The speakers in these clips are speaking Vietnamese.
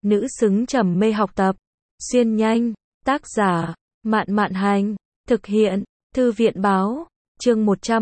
nữ xứng trầm mê học tập. Xuyên nhanh, tác giả, Mạn Mạn Hành, thực hiện, Thư viện Báo, chương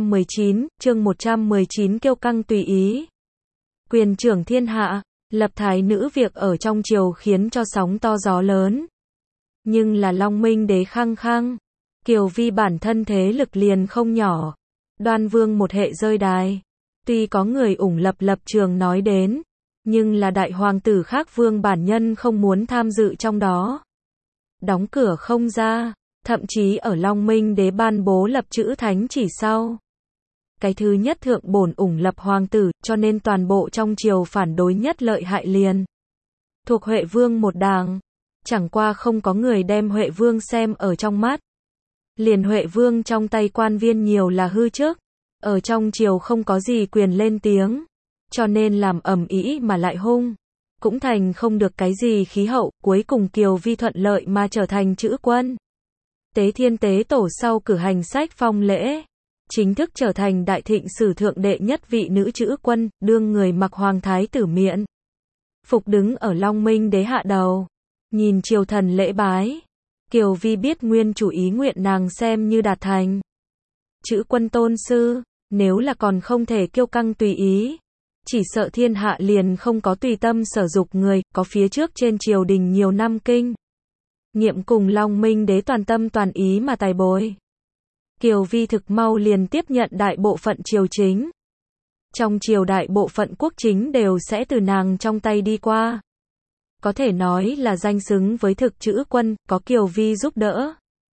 119 kiêu căng tùy ý. Quyền trưởng thiên hạ, lập thái nữ việc ở trong triều khiến cho sóng to gió lớn. Nhưng là Long Minh đế khăng khăng, Kiều Vi bản thân thế lực liền không nhỏ. Đoan Vương một hệ rơi đài. Tuy có người ủng lập trường nói đến, nhưng là đại hoàng tử khác vương bản nhân không muốn tham dự trong đó. Đóng cửa không ra, thậm chí ở Long Minh đế ban bố lập chữ thánh chỉ sau. Cái thứ nhất thượng bổn ủng lập hoàng tử, cho nên toàn bộ trong triều phản đối nhất lợi hại liền. Thuộc Huệ Vương một đảng, chẳng qua không có người đem Huệ Vương xem ở trong mắt. Liền Huệ Vương trong tay quan viên nhiều là hư chức, ở trong triều không có gì quyền lên tiếng, cho nên làm ầm ĩ mà lại hung, cũng thành không được cái gì khí hậu, cuối cùng Kiều Vi thuận lợi mà trở thành chữ quân. Tế Thiên Tế Tổ sau cử hành sách phong lễ, chính thức trở thành đại thịnh sử thượng đệ nhất vị nữ chữ quân, đương người mặc hoàng thái tử miện phục đứng ở Long Minh đế hạ đầu, nhìn triều thần lễ bái. Kiều Vi biết nguyên chủ ý nguyện nàng xem như đạt thành. Chữ quân tôn sư, nếu là còn không thể kiêu căng tùy ý, chỉ sợ thiên hạ liền không có tùy tâm sở dục người, có phía trước trên triều đình nhiều năm kinh nghiệm cùng Long Minh đế toàn tâm toàn ý mà tài bồi. Kiều Vi thực mau liền tiếp nhận đại bộ phận triều chính. Trong triều đại bộ phận quốc chính đều sẽ từ nàng trong tay đi qua. Có thể nói là danh xứng với thực chữ quân, có Kiều Vi giúp đỡ.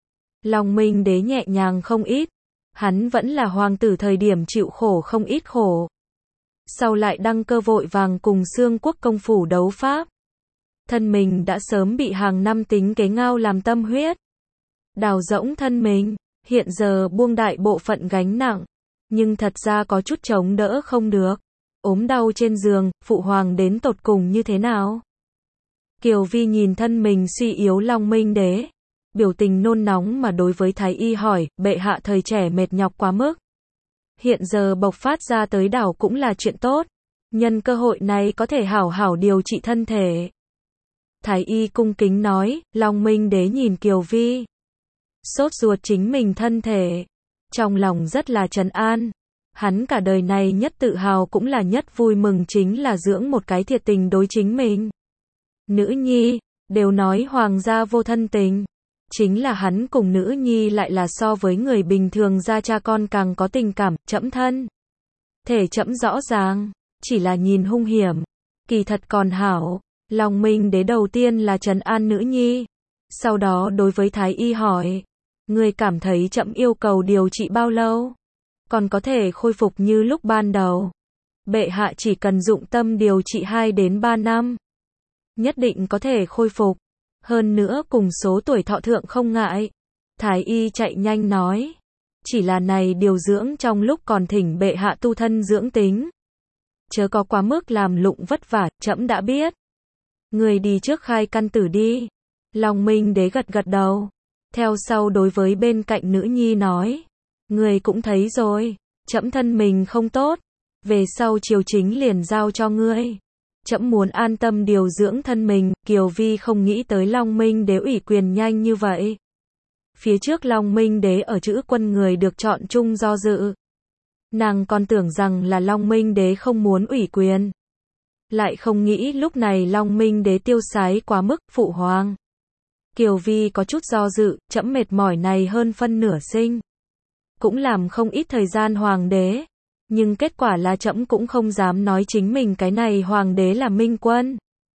Long Minh đế nhẹ nhàng không ít. Hắn vẫn là hoàng tử thời điểm chịu khổ không ít khổ. Sau lại đăng cơ vội vàng cùng Xương quốc công phủ đấu pháp. Thân mình đã sớm bị hàng năm tính kế ngao làm tâm huyết. Đào rỗng thân mình, hiện giờ buông đại bộ phận gánh nặng. Nhưng thật ra có chút chống đỡ không được. Ốm đau trên giường, phụ hoàng đến tột cùng như thế nào? Kiều Vi nhìn thân mình suy yếu Long Minh đế. Biểu tình nôn nóng mà đối với thái y hỏi, bệ hạ thời trẻ mệt nhọc quá mức. Hiện giờ bộc phát ra tới đảo cũng là chuyện tốt. Nhân cơ hội này có thể hảo hảo điều trị thân thể. Thái y cung kính nói, Long Minh đế nhìn Kiều Vi. Sốt ruột chính mình thân thể. Trong lòng rất là trấn an. Hắn cả đời này nhất tự hào cũng là nhất vui mừng chính là dưỡng một cái thiệt tình đối chính mình. Nữ nhi, đều nói hoàng gia vô thân tình. Chính là hắn cùng nữ nhi lại là so với người bình thường ra cha con càng có tình cảm, trẫm thân. Thể trẫm rõ ràng, chỉ là nhìn hung hiểm. Kỳ thật còn hảo, Long Minh đế đầu tiên là trấn an nữ nhi. Sau đó đối với thái y hỏi, người cảm thấy trẫm yêu cầu điều trị bao lâu? Còn có thể khôi phục như lúc ban đầu. Bệ hạ chỉ cần dụng tâm điều trị 2 đến 3 năm. Nhất định có thể khôi phục. Hơn nữa cùng số tuổi thọ thượng không ngại. Thái y chạy nhanh nói. Chỉ là này điều dưỡng trong lúc còn thỉnh bệ hạ tu thân dưỡng tính. Chớ có quá mức làm lụng vất vả, trẫm đã biết. Người đi trước khai căn tử đi. Long Minh đế gật gật đầu. Theo sau đối với bên cạnh nữ nhi nói. Người cũng thấy rồi, trẫm thân mình không tốt. Về sau triều chính liền giao cho ngươi. Trẫm muốn an tâm điều dưỡng thân mình. Kiều Vi không nghĩ tới Long Minh đế ủy quyền nhanh như vậy. Phía trước Long Minh đế ở chữ quân người được chọn chung do dự. Nàng còn tưởng rằng là Long Minh đế không muốn ủy quyền. Lại không nghĩ lúc này Long Minh đế tiêu sái quá mức, phụ hoàng. Kiều Vi có chút do dự, trẫm mệt mỏi này hơn phân nửa sinh. Cũng làm không ít thời gian hoàng đế. Nhưng kết quả là trẫm cũng không dám nói chính mình cái này hoàng đế là minh quân.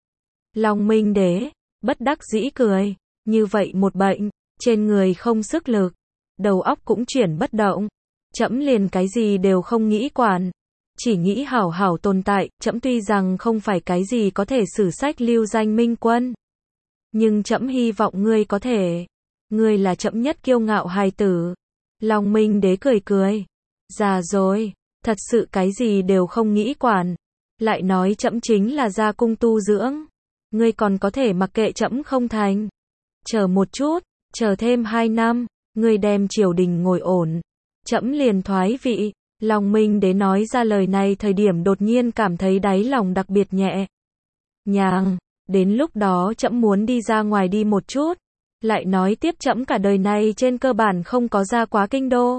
Long Minh đế, bất đắc dĩ cười. Như vậy một bệnh, trên người không sức lực. Đầu óc cũng chuyển bất động. Trẫm liền cái gì đều không nghĩ quản. Chỉ nghĩ hảo hảo tồn tại. Trẫm tuy rằng không phải cái gì có thể sử sách lưu danh minh quân. Nhưng trẫm hy vọng ngươi có thể. Ngươi là trẫm nhất kiêu ngạo hài tử. Long Minh đế cười cười. Già rồi, thật sự cái gì đều không nghĩ quản. Lại nói trẫm chính là ra cung tu dưỡng. Ngươi còn có thể mặc kệ trẫm không thành. Chờ một chút, chờ thêm 2 năm, ngươi đem triều đình ngồi ổn. Trẫm liền thoái vị. Long Minh đế nói ra lời này thời điểm đột nhiên cảm thấy đáy lòng đặc biệt nhẹ nhàng. đến lúc đó trẫm muốn đi ra ngoài đi một chút. Lại nói tiếp trẫm cả đời này trên cơ bản không có ra quá kinh đô.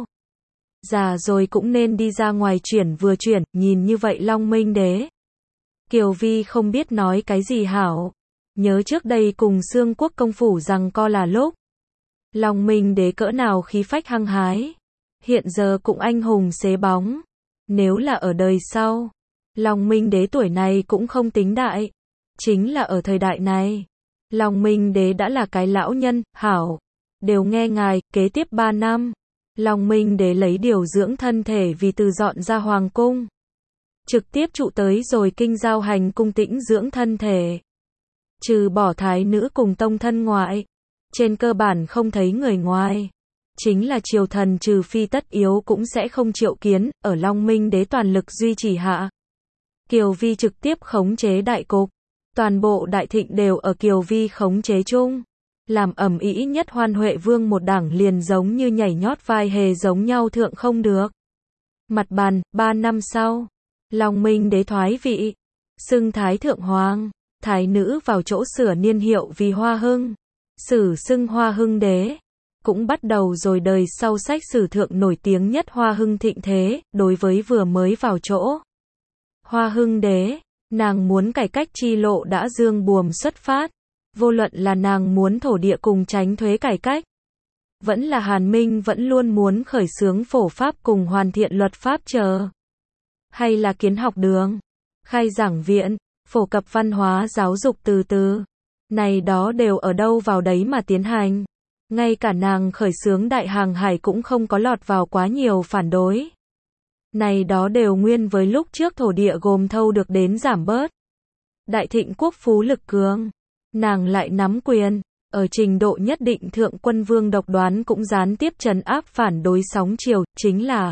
Già rồi cũng nên đi ra ngoài chuyển vừa chuyển, nhìn như vậy Long Minh Đế. Kiều Vi không biết nói cái gì hảo. Nhớ trước đây cùng Xương Quốc công phủ rằng co là lúc. Long Minh Đế cỡ nào khí phách hăng hái. Hiện giờ cũng anh hùng xế bóng. Nếu là ở đời sau, Long Minh Đế tuổi này cũng không tính đại. Chính là ở thời đại này, Long Minh Đế đã là cái lão nhân, hảo. Đều nghe ngài, kế tiếp 3 năm. Long Minh Đế lấy điều dưỡng thân thể vì từ dọn ra hoàng cung. Trực tiếp trụ tới rồi kinh giao hành cung tĩnh dưỡng thân thể. Trừ bỏ thái nữ cùng tông thân ngoại. Trên cơ bản không thấy người ngoài. Chính là triều thần trừ phi tất yếu cũng sẽ không triệu kiến, ở Long Minh Đế toàn lực duy trì hạ. Kiều Vi trực tiếp khống chế đại cục. Toàn bộ đại thịnh đều ở Kiều Vi khống chế chung. Làm ầm ĩ nhất Hoan Huệ Vương một đảng liền giống như nhảy nhót vai hề giống nhau thượng không được. Mặt bàn, 3 năm sau, Long Minh Đế thoái vị, xưng Thái Thượng Hoàng, Thái nữ vào chỗ sửa niên hiệu vì Hoa Hưng, sử xưng Hoa Hưng Đế. Cũng bắt đầu rồi đời sau sách sử thượng nổi tiếng nhất Hoa Hưng thịnh thế, đối với vừa mới vào chỗ Hoa Hưng Đế, nàng muốn cải cách chi lộ đã dương buồm xuất phát. Vô luận là nàng muốn thổ địa cùng tránh thuế cải cách, vẫn là Hàn Minh vẫn luôn muốn khởi xướng phổ pháp cùng hoàn thiện luật pháp chờ, hay là kiến học đường, khai giảng viện, phổ cập văn hóa giáo dục từ từ, này đó đều ở đâu vào đấy mà tiến hành. Ngay cả nàng khởi xướng đại hàng hải cũng không có lọt vào quá nhiều phản đối. Này đó đều nguyên với lúc trước thổ địa gồm thâu được đến giảm bớt. Đại thịnh quốc phú lực cường. Nàng lại nắm quyền, ở trình độ nhất định thượng quân vương độc đoán cũng gián tiếp trấn áp phản đối sóng chiều, chính là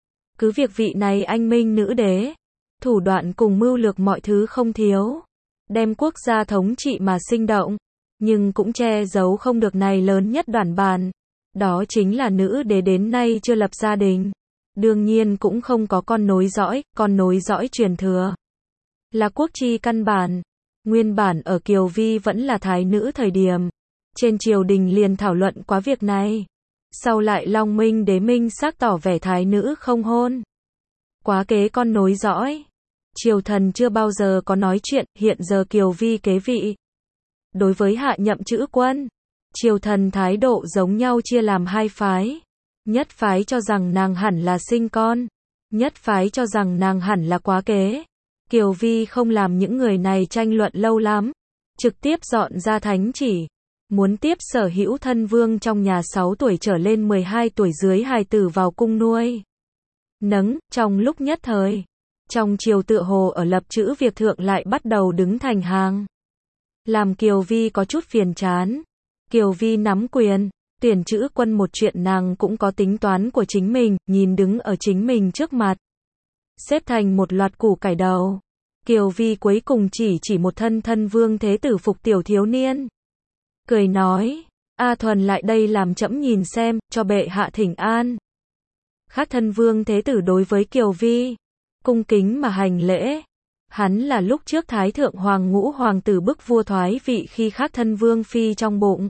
cứ việc vị này anh minh nữ đế, thủ đoạn cùng mưu lược mọi thứ không thiếu, đem quốc gia thống trị mà sinh động, nhưng cũng che giấu không được này lớn nhất đoản bàn, đó chính là nữ đế đến nay chưa lập gia đình, đương nhiên cũng không có con nối dõi truyền thừa, là quốc chi căn bản. Nguyên bản ở Kiều Vi vẫn là thái nữ thời điểm, trên triều đình liền thảo luận quá việc này. Sau lại Long Minh Đế minh xác tỏ vẻ thái nữ không hôn. Quá kế con nối dõi. Triều thần chưa bao giờ có nói chuyện, hiện giờ Kiều Vi kế vị. Đối với hạ nhậm chữ quân, triều thần thái độ giống nhau chia làm hai phái. Nhất phái cho rằng nàng hẳn là sinh con. Nhất phái cho rằng nàng hẳn là quá kế. Kiều Vi không làm những người này tranh luận lâu lắm, trực tiếp dọn ra thánh chỉ, muốn tiếp sở hữu thân vương trong nhà 6 tuổi trở lên 12 tuổi dưới hài tử vào cung nuôi. Nấng, trong lúc nhất thời, trong triều tựa hồ ở lập chữ việc thượng lại bắt đầu đứng thành hàng. Làm Kiều Vi có chút phiền chán. Kiều Vi nắm quyền, tuyển chữ quân một chuyện nàng cũng có tính toán của chính mình, nhìn đứng ở chính mình trước mặt. Xếp thành một loạt củ cải đầu. Kiều Vi cuối cùng chỉ một thân vương thế tử phục tiểu thiếu niên. Cười nói, A Thuần lại đây làm trẫm nhìn xem, cho bệ hạ thỉnh an. Khác thân vương thế tử đối với Kiều Vi, cung kính mà hành lễ. Hắn là lúc trước Thái Thượng Hoàng ngũ hoàng tử bức vua thoái vị khi khác thân vương phi trong bụng.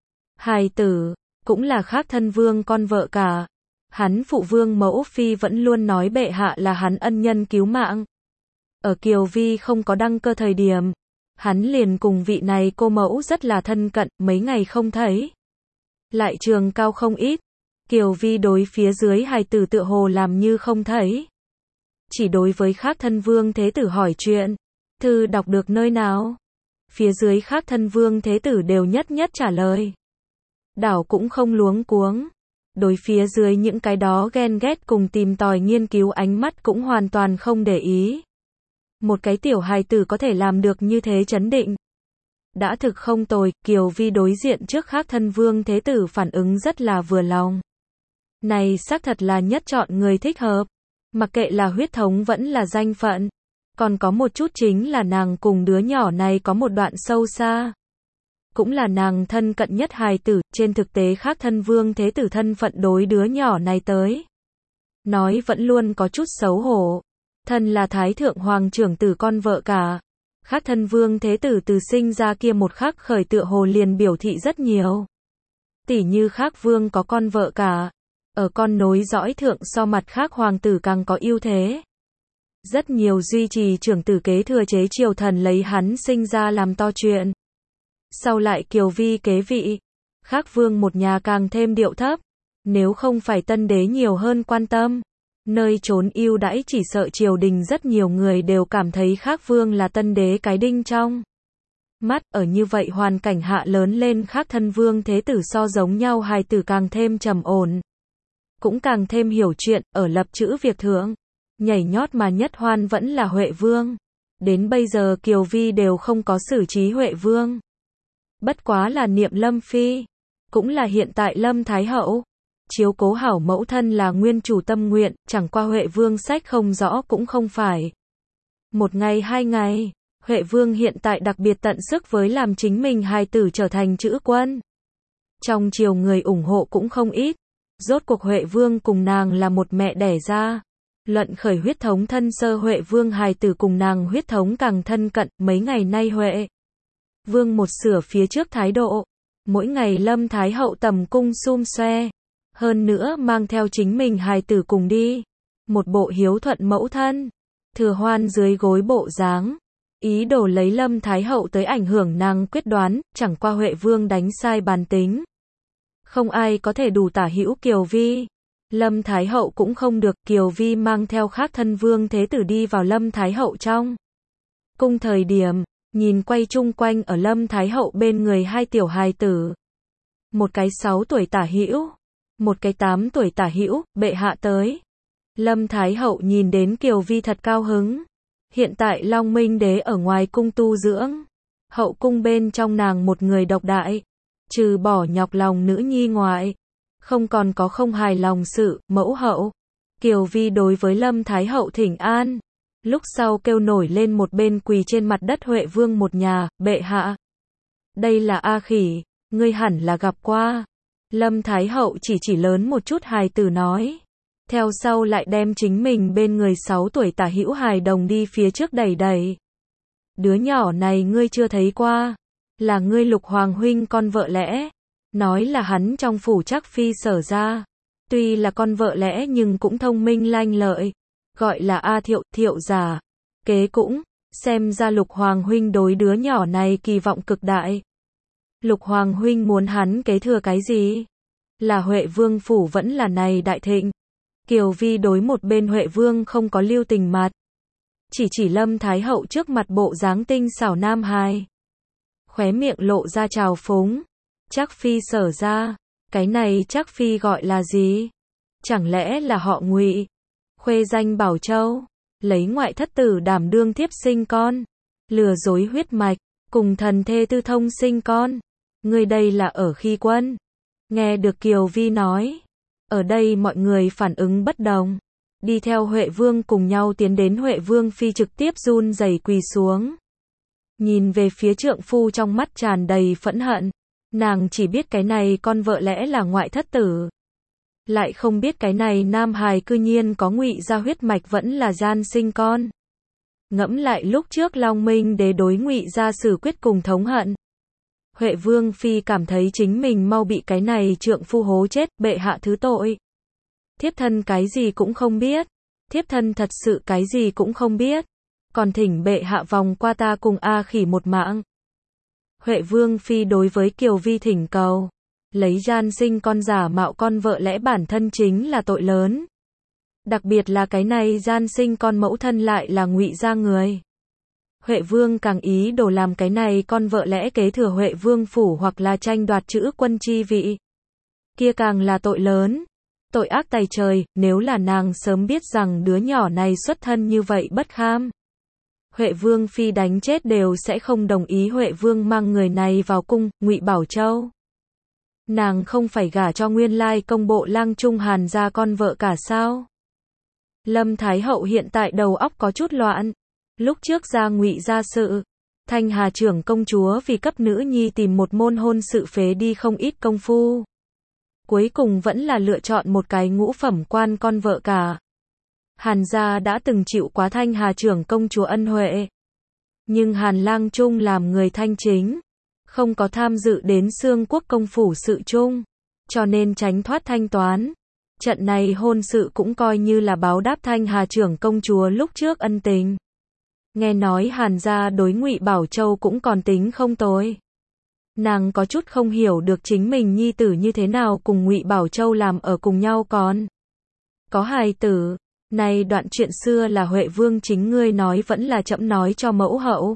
Hài tử, cũng là khác thân vương con vợ cả. Hắn phụ vương mẫu phi vẫn luôn nói bệ hạ là hắn ân nhân cứu mạng. Ở Kiều Vi không có đăng cơ thời điểm, hắn liền cùng vị này cô mẫu rất là thân cận, mấy ngày không thấy. Lại trường cao không ít. Kiều Vi đối phía dưới hài tử tựa hồ làm như không thấy. Chỉ đối với khác thân vương thế tử hỏi chuyện. Thư đọc được nơi nào? Phía dưới khác thân vương thế tử đều nhất trả lời. Đảo cũng không luống cuống. Đối phía dưới những cái đó ghen ghét cùng tìm tòi nghiên cứu ánh mắt cũng hoàn toàn không để ý. Một cái tiểu hài tử có thể làm được như thế chấn định. Đã thực không tồi, Kiều Vi đối diện trước khác thân vương thế tử phản ứng rất là vừa lòng. Này xác thật là nhất chọn người thích hợp. Mặc kệ là huyết thống vẫn là danh phận. Còn có một chút chính là nàng cùng đứa nhỏ này có một đoạn sâu xa. Cũng là nàng thân cận nhất hài tử, trên thực tế khác thân vương thế tử thân phận đối đứa nhỏ này tới. Nói vẫn luôn có chút xấu hổ. Thân là Thái Thượng Hoàng trưởng tử con vợ cả. Khác thân vương thế tử từ sinh ra kia một khắc khởi tựa hồ liền biểu thị rất nhiều. Tỉ như khác vương có con vợ cả, ở con nối dõi thượng so mặt khác hoàng tử càng có ưu thế. Rất nhiều duy trì trưởng tử kế thừa chế triều thần lấy hắn sinh ra làm to chuyện. Sau lại Kiều Vi kế vị, khác vương một nhà càng thêm điệu thấp, nếu không phải tân đế nhiều hơn quan tâm, nơi trốn ưu đãi chỉ sợ triều đình rất nhiều người đều cảm thấy khác vương là tân đế cái đinh trong mắt. Ở như vậy hoàn cảnh hạ lớn lên, khác thân vương thế tử so giống nhau hài tử càng thêm trầm ổn, cũng càng thêm hiểu chuyện. Ở lập chữ việc thượng, nhảy nhót mà nhất hoan vẫn là Huệ vương. Đến bây giờ Kiều Vi đều không có xử trí Huệ vương, bất quá là niệm Lâm phi, cũng là hiện tại Lâm Thái hậu. Chiếu cố hảo mẫu thân là nguyên chủ tâm nguyện, chẳng qua Huệ vương sách không rõ cũng không phải một ngày hai ngày. Huệ vương hiện tại đặc biệt tận sức với làm chính mình hài tử trở thành chữ quân. Trong triều người ủng hộ cũng không ít. Rốt cuộc Huệ vương cùng nàng là một mẹ đẻ ra. Luận khởi huyết thống thân sơ, Huệ vương hài tử cùng nàng huyết thống càng thân cận. Mấy ngày nay Huệ vương một sửa phía trước thái độ. Mỗi ngày Lâm Thái hậu tầm cung sum xoe. Hơn nữa mang theo chính mình hài tử cùng đi. Một bộ hiếu thuận mẫu thân, thừa hoan dưới gối bộ dáng. Ý đồ lấy Lâm Thái hậu tới ảnh hưởng nàng quyết đoán, chẳng qua Huệ vương đánh sai bàn tính. Không ai có thể đủ tả hữu Kiều Vi. Lâm Thái hậu cũng không được. Kiều Vi mang theo khác thân vương thế tử đi vào Lâm Thái hậu trong cung thời điểm, nhìn quay chung quanh ở Lâm Thái hậu bên người hai tiểu hài tử. Một cái 6 tuổi tả hữu, một cái 8 tuổi tả hữu. Bệ hạ tới. Lâm Thái hậu nhìn đến Kiều Vi thật cao hứng. Hiện tại Long Minh đế ở ngoài cung tu dưỡng, hậu cung bên trong nàng một người độc đại, trừ bỏ nhọc lòng nữ nhi ngoại, không còn có không hài lòng sự. Mẫu hậu Kiều Vi đối với Lâm Thái hậu thỉnh an, lúc sau kêu nổi lên một bên quỳ trên mặt đất Huệ vương một nhà. Bệ hạ, đây là A Khỉ, ngươi hẳn là gặp qua. Lâm Thái hậu chỉ lớn một chút hài tử nói. Theo sau lại đem chính mình bên người 6 tuổi tả hữu hài đồng đi phía trước đẩy đẩy. Đứa nhỏ này ngươi chưa thấy qua, là ngươi Lục Hoàng huynh con vợ lẽ. Nói là hắn trong phủ Trác phi sở ra. Tuy là con vợ lẽ nhưng cũng thông minh lanh lợi. Gọi là A Thiệu, Thiệu giả. Kế cũng, xem ra Lục Hoàng huynh đối đứa nhỏ này kỳ vọng cực đại. Lục Hoàng huynh muốn hắn kế thừa cái gì? Là Huệ vương phủ vẫn là này đại thịnh. Kiều Vi đối một bên Huệ vương không có lưu tình mặt. Chỉ Lâm Thái hậu trước mặt bộ dáng tinh xảo nam hài. Khóe miệng lộ ra trào phúng. Trác phi sở ra. Cái này Trác phi gọi là gì? Chẳng lẽ là họ Ngụy? Khuê danh Bảo Châu. Lấy ngoại thất tử đảm đương thiếp sinh con. Lừa dối huyết mạch. Cùng thần thê tư thông sinh con. Ngươi đây là ở khi quân. Nghe được Kiều Vi nói. Ở đây mọi người phản ứng bất đồng. Đi theo Huệ vương cùng nhau tiến đến. Huệ vương phi trực tiếp run rẩy quỳ xuống. Nhìn về phía trượng phu trong mắt tràn đầy phẫn hận. Nàng chỉ biết cái này con vợ lẽ là ngoại thất tử. Lại không biết cái này nam hài cư nhiên có Ngụy gia huyết mạch vẫn là gian sinh con. Ngẫm lại lúc trước Long Minh đế đối Ngụy gia xử quyết cùng thống hận. Huệ vương phi cảm thấy chính mình mau bị cái này trượng phu hố chết. Bệ hạ thứ tội. Thiếp thân cái gì cũng không biết. Thiếp thân thật sự cái gì cũng không biết. Còn thỉnh bệ hạ vòng qua ta cùng A Khỉ một mạng. Huệ vương phi đối với Kiều Vi thỉnh cầu. Lấy gian sinh con giả mạo con vợ lẽ bản thân chính là tội lớn. Đặc biệt là cái này gian sinh con mẫu thân lại là Ngụy gia người. Huệ vương càng ý đồ làm cái này con vợ lẽ kế thừa Huệ vương phủ hoặc là tranh đoạt chữ quân chi vị. Kia càng là tội lớn. Tội ác tày trời. Nếu là nàng sớm biết rằng đứa nhỏ này xuất thân như vậy bất kham, Huệ vương phi đánh chết đều sẽ không đồng ý Huệ vương mang người này vào cung. Ngụy Bảo Châu, nàng không phải gả cho nguyên lai công bộ lang Trung Hàn gia con vợ cả sao? Lâm Thái hậu hiện tại đầu óc có chút loạn. Lúc trước ra Ngụy gia sự, Thanh Hà trưởng công chúa vì cấp nữ nhi tìm một môn hôn sự phế đi không ít công phu. Cuối cùng vẫn là lựa chọn một cái ngũ phẩm quan con vợ cả. Hàn gia đã từng chịu quá Thanh Hà trưởng công chúa ân huệ. Nhưng Hàn Lang Trung làm người thanh chính, không có tham dự đến Xương Quốc công phủ sự chung, cho nên tránh thoát thanh toán. Trận này hôn sự cũng coi như là báo đáp Thanh Hà trưởng công chúa lúc trước ân tình. Nghe nói Hàn gia đối Ngụy Bảo Châu cũng còn tính không tồi. Nàng có chút không hiểu được chính mình nhi tử như thế nào cùng Ngụy Bảo Châu làm ở cùng nhau còn có hài tử. Này đoạn chuyện xưa là Huệ Vương chính ngươi nói vẫn là trẫm nói cho mẫu hậu?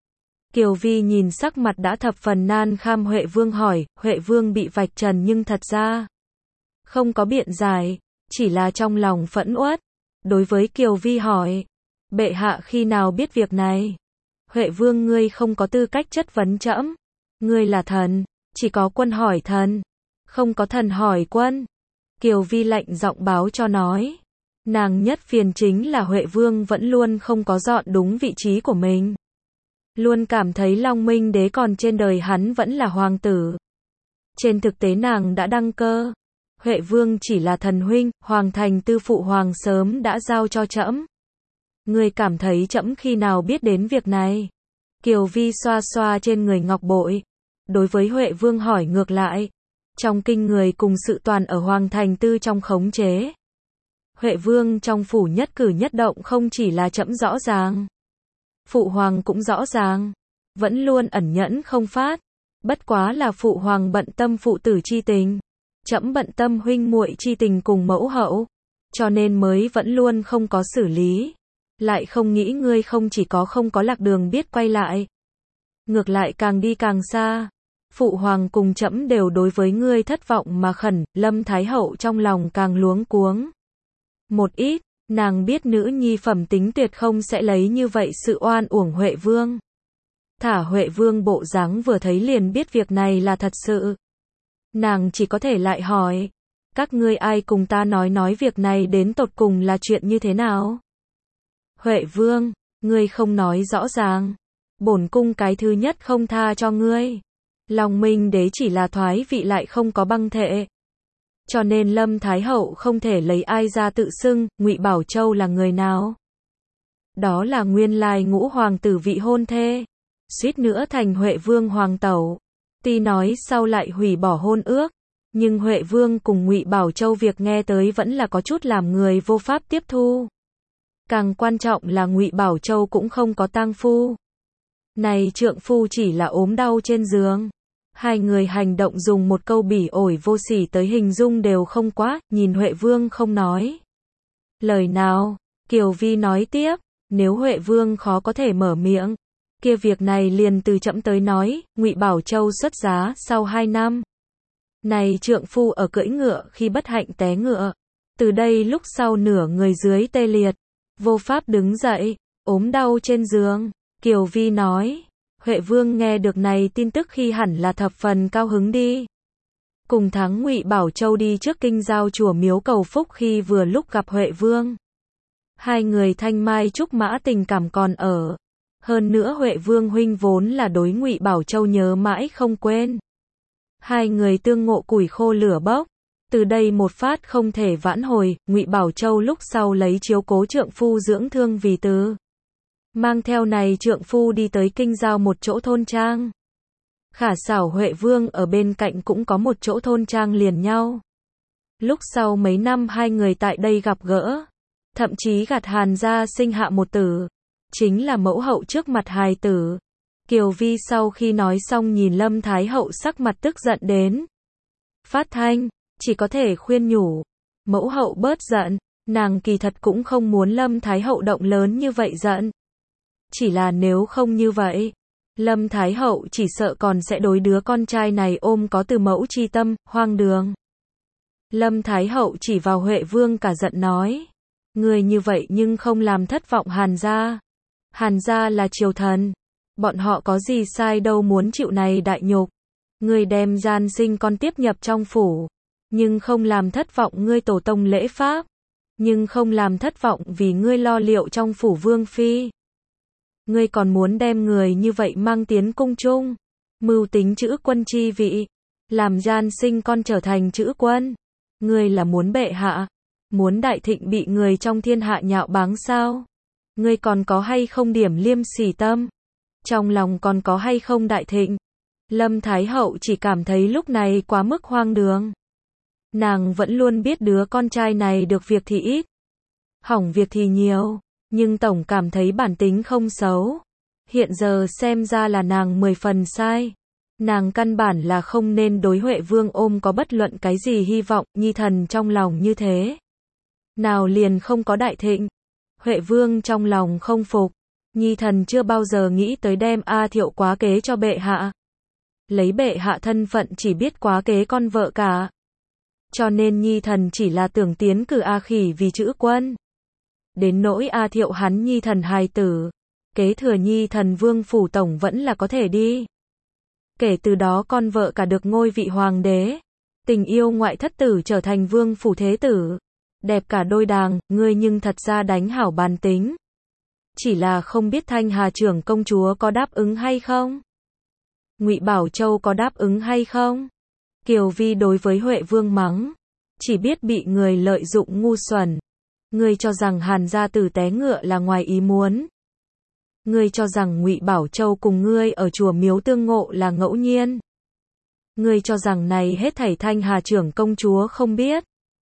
Kiều Vi nhìn sắc mặt đã thập phần nan kham Huệ Vương hỏi, Huệ Vương bị vạch trần nhưng thật ra không có biện giải, chỉ là trong lòng phẫn uất. Đối với Kiều Vi hỏi, bệ hạ khi nào biết việc này? Huệ Vương ngươi không có tư cách chất vấn trẫm, ngươi là thần, chỉ có quân hỏi thần, không có thần hỏi quân. Kiều Vi lạnh giọng báo cho nói, nàng nhất phiền chính là Huệ Vương vẫn luôn không có dọn đúng vị trí của mình. Luôn cảm thấy Long Minh đế còn trên đời hắn vẫn là hoàng tử. Trên thực tế nàng đã đăng cơ. Huệ Vương chỉ là thần huynh, hoàng thành tư phụ hoàng sớm đã giao cho trẫm. Ngươi cảm thấy trẫm khi nào biết đến việc này? Kiều Vi xoa xoa trên người ngọc bội. Đối với Huệ Vương hỏi ngược lại. Trong kinh người cùng sự toàn ở hoàng thành tư trong khống chế. Huệ Vương trong phủ nhất cử nhất động không chỉ là trẫm rõ ràng. Phụ hoàng cũng rõ ràng. Vẫn luôn ẩn nhẫn không phát. Bất quá là phụ hoàng bận tâm phụ tử chi tình. Trẫm bận tâm huynh muội chi tình cùng mẫu hậu. Cho nên mới vẫn luôn không có xử lý. Lại không nghĩ ngươi không chỉ có không có lạc đường biết quay lại. Ngược lại càng đi càng xa. Phụ hoàng cùng trẫm đều đối với ngươi thất vọng mà khẩn, Lâm Thái Hậu trong lòng càng luống cuống. Một ít, nàng biết nữ nhi phẩm tính tuyệt không sẽ lấy như vậy sự oan uổng Huệ Vương. Thả Huệ Vương bộ dáng vừa thấy liền biết việc này là thật sự. Nàng chỉ có thể lại hỏi, các ngươi ai cùng ta nói việc này đến tột cùng là chuyện như thế nào? Huệ Vương, ngươi không nói rõ ràng. Bổn cung cái thứ nhất không tha cho ngươi. Long Minh đế chỉ là thoái vị lại không có băng thệ. Cho nên Lâm Thái Hậu không thể lấy ai ra tự xưng, Ngụy Bảo Châu là người nào? Đó là nguyên lai ngũ hoàng tử vị hôn thê. Suýt nữa thành Huệ Vương hoàng tẩu. Tuy nói sau lại hủy bỏ hôn ước, nhưng Huệ Vương cùng Ngụy Bảo Châu việc nghe tới vẫn là có chút làm người vô pháp tiếp thu. Càng quan trọng là Ngụy Bảo Châu cũng không có tang phu. Này trượng phu chỉ là ốm đau trên giường. Hai người hành động dùng một câu bỉ ổi vô sỉ tới hình dung đều không quá, nhìn Huệ Vương không nói lời nào. Kiều Vi nói tiếp, nếu Huệ Vương khó có thể mở miệng, kia việc này liền từ trẫm tới nói. Ngụy Bảo Châu xuất giá sau 2 năm. Này trượng phu ở cưỡi ngựa khi bất hạnh té ngựa. Từ đây lúc sau nửa người dưới tê liệt, vô pháp đứng dậy, ốm đau trên giường. Kiều Vi nói, Huệ Vương nghe được này tin tức khi hẳn là thập phần cao hứng đi. Cùng tháng Ngụy Bảo Châu đi trước kinh giao chùa miếu cầu phúc khi vừa lúc gặp Huệ Vương. Hai người thanh mai trúc mã tình cảm còn ở. Hơn nữa Huệ Vương huynh vốn là đối Ngụy Bảo Châu nhớ mãi không quên. Hai người tương ngộ củi khô lửa bốc. Từ đây một phát không thể vãn hồi. Ngụy Bảo Châu lúc sau lấy chiếu cố trượng phu dưỡng thương vì tứ. Mang theo này trượng phu đi tới kinh giao một chỗ thôn trang. Khả xảo Huệ Vương ở bên cạnh cũng có một chỗ thôn trang liền nhau. Lúc sau mấy năm hai người tại đây gặp gỡ. Thậm chí gặt Hàn gia sinh hạ một tử. Chính là mẫu hậu trước mặt hài tử. Kiều Vi sau khi nói xong nhìn Lâm Thái Hậu sắc mặt tức giận đến phát thanh, chỉ có thể khuyên nhủ. Mẫu hậu bớt giận, nàng kỳ thật cũng không muốn Lâm Thái Hậu động lớn như vậy giận. Chỉ là nếu không như vậy, Lâm Thái Hậu chỉ sợ còn sẽ đối đứa con trai này ôm có từ mẫu chi tâm, hoang đường. Lâm Thái Hậu chỉ vào Huệ Vương cả giận nói, người như vậy nhưng không làm thất vọng Hàn gia. Hàn gia là triều thần, bọn họ có gì sai đâu muốn chịu này đại nhục. Ngươi đem gian sinh con tiếp nhập trong phủ, nhưng không làm thất vọng ngươi tổ tông lễ pháp, nhưng không làm thất vọng vì ngươi lo liệu trong phủ vương phi. Ngươi còn muốn đem người như vậy mang tiến cung trung, mưu tính chữ quân chi vị, làm gian sinh con trở thành chữ quân. Ngươi là muốn bệ hạ, muốn đại thịnh bị người trong thiên hạ nhạo báng sao? Ngươi còn có hay không điểm liêm sỉ tâm? trong lòng còn có hay không đại thịnh. Lâm Thái Hậu chỉ cảm thấy lúc này quá mức hoang đường. Nàng vẫn luôn biết đứa con trai này được việc thì ít, hỏng việc thì nhiều, nhưng tổng cảm thấy bản tính không xấu. Hiện giờ xem ra là nàng 10 phần sai. Nàng căn bản là không nên đối Huệ Vương ôm có bất luận cái gì hy vọng, nhi thần trong lòng như thế. Nào liền không có đại thịnh. Huệ Vương trong lòng không phục. Nhi thần chưa bao giờ nghĩ tới đem A Thiệu quá kế cho bệ hạ. Lấy bệ hạ thân phận chỉ biết quá kế con vợ cả. Cho nên nhi thần chỉ là tưởng tiến cử A Khỉ vì chữ quân. Đến nỗi A Thiệu hắn nhi thần hài tử, kế thừa nhi thần vương phủ tổng vẫn là có thể đi. Kể từ đó con vợ cả được ngôi vị hoàng đế, tình yêu ngoại thất tử trở thành vương phủ thế tử, đẹp cả đôi đàng, ngươi nhưng thật ra đánh hảo bàn tính. Chỉ là không biết Thanh Hà trưởng công chúa có đáp ứng hay không? Ngụy Bảo Châu có đáp ứng hay không? Kiều Vi đối với Huệ Vương mắng, chỉ biết bị người lợi dụng ngu xuẩn. Ngươi cho rằng Hàn gia tử té ngựa là ngoài ý muốn. Ngươi cho rằng Ngụy Bảo Châu cùng ngươi ở chùa miếu tương ngộ là ngẫu nhiên. Ngươi cho rằng này hết thảy Thanh Hà trưởng công chúa không biết.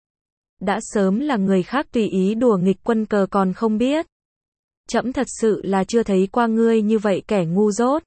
Đã sớm là người khác tùy ý đùa nghịch quân cờ còn không biết. Trẫm thật sự là chưa thấy qua ngươi như vậy kẻ ngu dốt.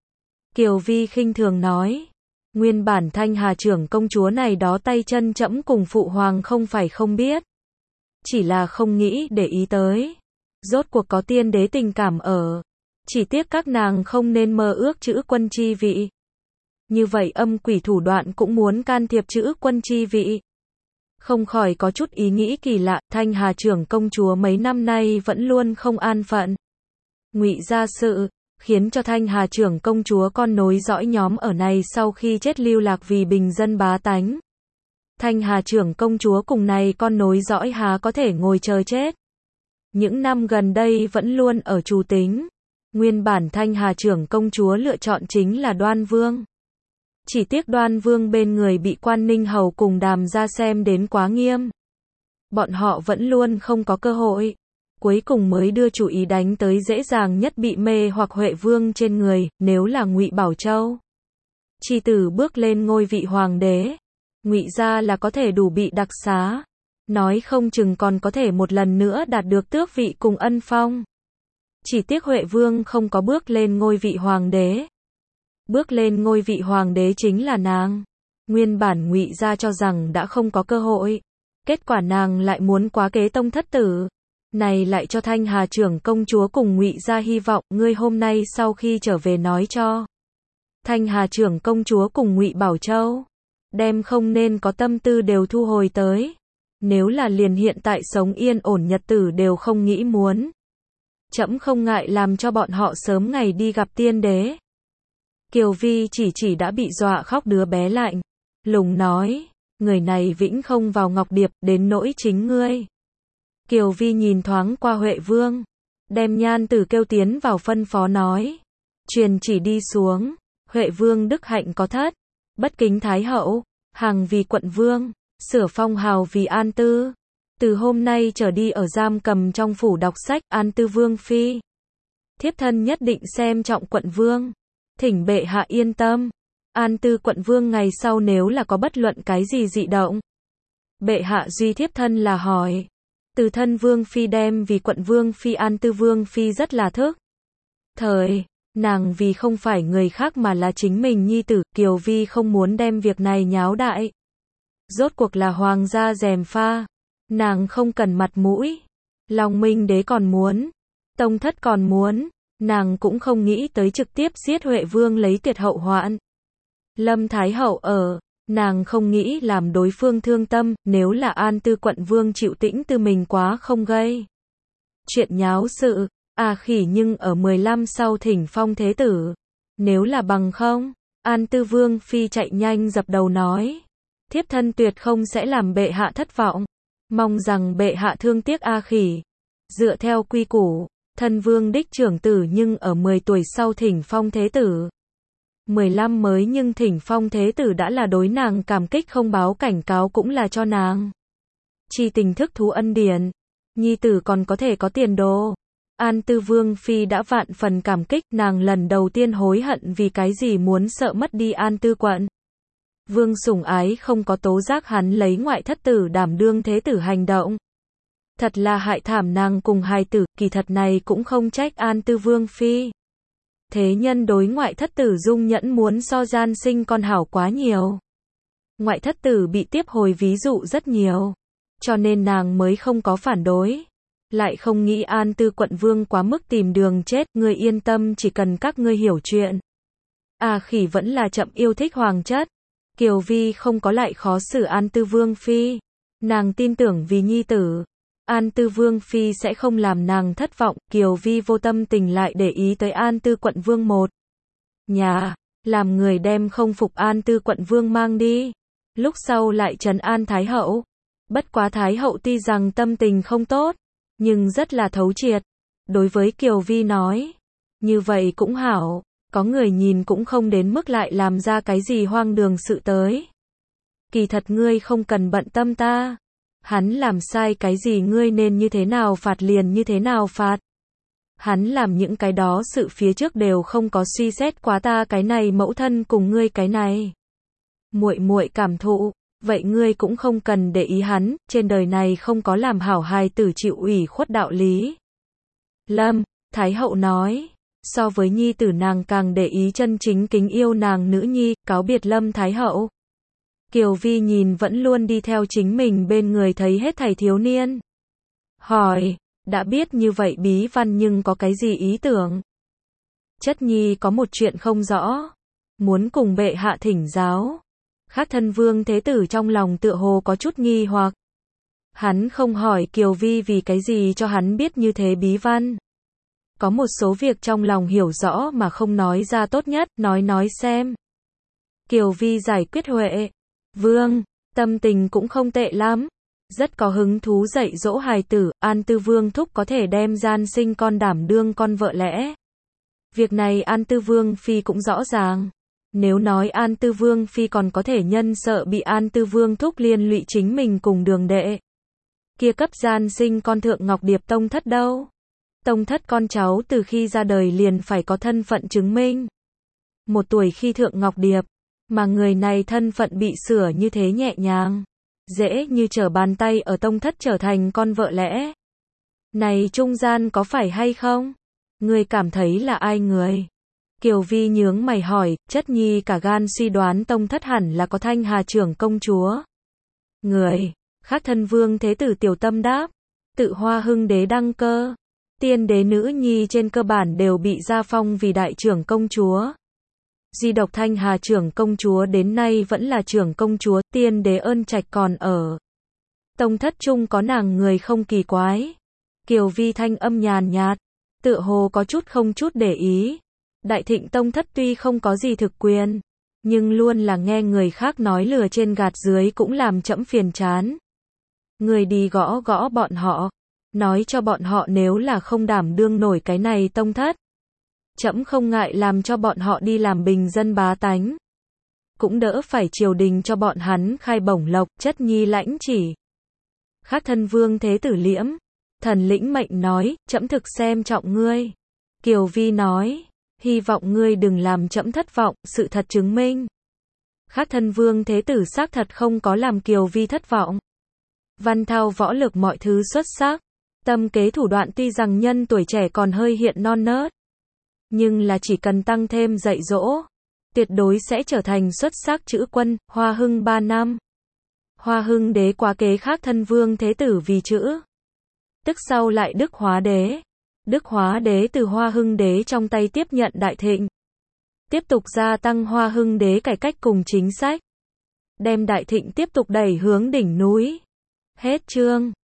Kiều Vi khinh thường nói. Nguyên bản Thanh Hà trưởng công chúa này đó tay chân trẫm cùng phụ hoàng không phải không biết. Chỉ là không nghĩ để ý tới. Rốt cuộc có tiên đế tình cảm ở. Chỉ tiếc các nàng không nên mơ ước chữ quân chi vị. Như vậy âm quỷ thủ đoạn cũng muốn can thiệp chữ quân chi vị. Không khỏi có chút ý nghĩ kỳ lạ, Thanh Hà trưởng công chúa mấy năm nay vẫn luôn không an phận. Ngụy gia sự, khiến cho Thanh Hà trưởng công chúa con nối dõi nhóm ở này sau khi chết lưu lạc vì bình dân bá tánh. Thanh Hà trưởng công chúa cùng này con nối dõi há có thể ngồi chờ chết. Những năm gần đây vẫn luôn ở trù tính. Nguyên bản Thanh Hà trưởng công chúa lựa chọn chính là Đoan Vương. Chỉ tiếc Đoan Vương bên người bị Quan Ninh Hầu cùng Đàm gia xem đến quá nghiêm. Bọn họ vẫn luôn không có cơ hội. Cuối cùng mới đưa chủ ý đánh tới dễ dàng nhất bị mê hoặc Huệ Vương trên người, nếu là Ngụy Bảo Châu. Chi tử bước lên ngôi vị hoàng đế. Ngụy gia là có thể đủ bị đặc xá. Nói không chừng còn có thể một lần nữa đạt được tước vị cùng ân phong. Chỉ tiếc Huệ Vương không có bước lên ngôi vị hoàng đế. Bước lên ngôi vị hoàng đế chính là nàng. Nguyên bản Ngụy gia cho rằng đã không có cơ hội. Kết quả nàng lại muốn quá kế tông thất tử. Này lại cho Thanh Hà trưởng công chúa cùng Ngụy gia hy vọng, ngươi hôm nay sau khi trở về nói cho Thanh Hà trưởng công chúa cùng Ngụy Bảo Châu, đem không nên có tâm tư đều thu hồi tới. Nếu là liền hiện tại sống yên ổn nhật tử đều không nghĩ muốn. Trẫm không ngại làm cho bọn họ sớm ngày đi gặp tiên đế. Kiều Vi chỉ đã bị dọa khóc đứa bé lạnh. Lùng nói, người này vĩnh không vào Ngọc Điệp, đến nỗi chính ngươi. Kiều Vi nhìn thoáng qua Huệ Vương, đem Nhan Tử kêu tiến vào phân phó nói. Truyền chỉ đi xuống, Huệ Vương đức hạnh có thất, bất kính Thái Hậu, hằng vì quận vương, sửa phong hào vì An Tư. Từ hôm nay trở đi ở giam cầm trong phủ đọc sách, An Tư Vương Phi. Thiếp thân nhất định xem trọng quận vương. Thỉnh bệ hạ yên tâm. An Tư quận vương ngày sau nếu là có bất luận cái gì dị động. Bệ hạ duy thiếp thân là hỏi. Từ thân Vương Phi đem vì quận Vương Phi An Tư Vương Phi rất là thức. Thời, nàng vì không phải người khác mà là chính mình nhi tử, Kiều Vi không muốn đem việc này nháo đại. Rốt cuộc là hoàng gia gièm pha. Nàng không cần mặt mũi. Long Minh đế còn muốn. Tông thất còn muốn. Nàng cũng không nghĩ tới trực tiếp giết Huệ Vương lấy tuyệt hậu hoạn. Lâm Thái Hậu ở. Nàng không nghĩ làm đối phương thương tâm, nếu là An Tư quận vương chịu tĩnh tư mình quá không gây chuyện nháo sự. À khỉ nhưng ở 15 sau thỉnh phong thế tử. Nếu là bằng không, An Tư Vương Phi chạy nhanh dập đầu nói. Thiếp thân tuyệt không sẽ làm bệ hạ thất vọng. Mong rằng bệ hạ thương tiếc A khỉ. Dựa theo quy củ, thân vương đích trưởng tử nhưng ở 10 tuổi sau thỉnh phong thế tử. 15 mới nhưng thỉnh phong thế tử đã là đối nàng cảm kích không báo cảnh cáo cũng là cho nàng chi tình thức thú ân điển. Nhi tử còn có thể có tiền đồ. An Tư Vương Phi đã vạn phần cảm kích, nàng lần đầu tiên hối hận vì cái gì muốn sợ mất đi An Tư quận. Vương sủng ái không có tố giác hắn lấy ngoại thất tử đảm đương thế tử hành động. Thật là hại thảm nàng cùng hài tử, kỳ thật này cũng không trách An Tư Vương Phi. Thế nhân đối ngoại thất tử dung nhẫn muốn so gian sinh con hảo quá nhiều. Ngoại thất tử bị tiếp hồi ví dụ rất nhiều. Cho nên nàng mới không có phản đối. Lại không nghĩ An Tư quận vương quá mức tìm đường chết, ngươi yên tâm chỉ cần các ngươi hiểu chuyện. À khỉ vẫn là chậm yêu thích hoàng chất. Kiều Vi không có lại khó xử An Tư Vương Phi. Nàng tin tưởng vì nhi tử. An Tư Vương Phi sẽ không làm nàng thất vọng, Kiều Vi vô tâm tình lại để ý tới An Tư quận vương một nhà, làm người đem không phục An Tư quận vương mang đi. Lúc sau lại trấn an Thái hậu. Bất quá Thái hậu tuy rằng tâm tình không tốt, nhưng rất là thấu triệt. Đối với Kiều Vi nói, như vậy cũng hảo, có người nhìn cũng không đến mức lại làm ra cái gì hoang đường sự tới. Kỳ thật ngươi không cần bận tâm ta. Hắn làm sai cái gì ngươi nên như thế nào phạt liền như thế nào phạt. Hắn làm những cái đó sự phía trước đều không có suy xét quá ta cái này mẫu thân cùng ngươi cái này. Muội muội cảm thụ, vậy ngươi cũng không cần để ý hắn, trên đời này không có làm hảo hài tử chịu ủy khuất đạo lý. Lâm, Thái hậu nói, so với nhi tử nàng càng để ý chân chính kính yêu nàng nữ nhi, cáo biệt Lâm Thái hậu. Kiều Vi nhìn vẫn luôn đi theo chính mình bên người thấy hết thảy thiếu niên. Hỏi, đã biết như vậy bí văn nhưng có cái gì ý tưởng? Chất nhi có một chuyện không rõ, muốn cùng bệ hạ thỉnh giáo. Khác thân vương thế tử trong lòng tựa hồ có chút nghi hoặc. Hắn không hỏi Kiều Vi vì cái gì cho hắn biết như thế bí văn. Có một số việc trong lòng hiểu rõ mà không nói ra tốt nhất, nói xem. Kiều Vi giải quyết Huệ. Vương, tâm tình cũng không tệ lắm. Rất có hứng thú dạy dỗ hài tử, An Tư Vương thúc có thể đem gian sinh con đảm đương con vợ lẽ. Việc này An Tư Vương Phi cũng rõ ràng. Nếu nói An Tư Vương Phi còn có thể nhân sợ bị An Tư Vương thúc liên lụy chính mình cùng đường đệ. Kia cấp gian sinh con thượng Ngọc Điệp tông thất đâu? Tông thất con cháu từ khi ra đời liền phải có thân phận chứng minh. 1 tuổi khi thượng Ngọc Điệp, mà người này thân phận bị sửa như thế nhẹ nhàng, dễ như trở bàn tay ở tông thất trở thành con vợ lẽ. Này trung gian có phải hay không? Ngươi cảm thấy là ai người? Kiều Vi nhướng mày hỏi, chất nhi cả gan suy đoán tông thất hẳn là có Thanh Hà trưởng công chúa. Người, khác thân vương thế tử Tiểu Tâm đáp, tự Hoa Hưng đế đăng cơ. Tiên đế nữ nhi trên cơ bản đều bị gia phong vì đại trưởng công chúa. Duy độc Thanh Hà trưởng công chúa đến nay vẫn là trưởng công chúa, tiên đế Ơn Trạch còn ở. Tông thất chung có nàng người không kỳ quái. Kiều Vi thanh âm nhàn nhạt, tựa hồ có chút không chút để ý. Đại Thịnh tông thất tuy không có gì thực quyền, nhưng luôn là nghe người khác nói lừa trên gạt dưới cũng làm trẫm phiền chán. Người đi gõ gõ bọn họ, nói cho bọn họ nếu là không đảm đương nổi cái này tông thất. Trẫm không ngại làm cho bọn họ đi làm bình dân bá tánh. Cũng đỡ phải triều đình cho bọn hắn khai bổng lộc, chất nhi lãnh chỉ. Khác thân vương thế tử Liễm, thần lĩnh mệnh nói, trẫm thực xem trọng ngươi. Kiều Vi nói, hy vọng ngươi đừng làm trẫm thất vọng, sự thật chứng minh. Khác thân vương thế tử xác thật không có làm Kiều Vi thất vọng. Văn thao võ lực mọi thứ xuất sắc. Tâm kế thủ đoạn tuy rằng nhân tuổi trẻ còn hơi hiện non nớt, nhưng là chỉ cần tăng thêm dạy dỗ, tuyệt đối sẽ trở thành xuất sắc chữ quân. Hoa Hưng 3 năm. Hoa Hưng đế quá kế khác thân vương thế tử vì chữ. Tức sau lại Đức Hóa đế. Đức Hóa đế từ Hoa Hưng đế trong tay tiếp nhận Đại Thịnh. Tiếp tục gia tăng Hoa Hưng đế cải cách cùng chính sách. Đem Đại Thịnh tiếp tục đẩy hướng đỉnh núi. Hết chương.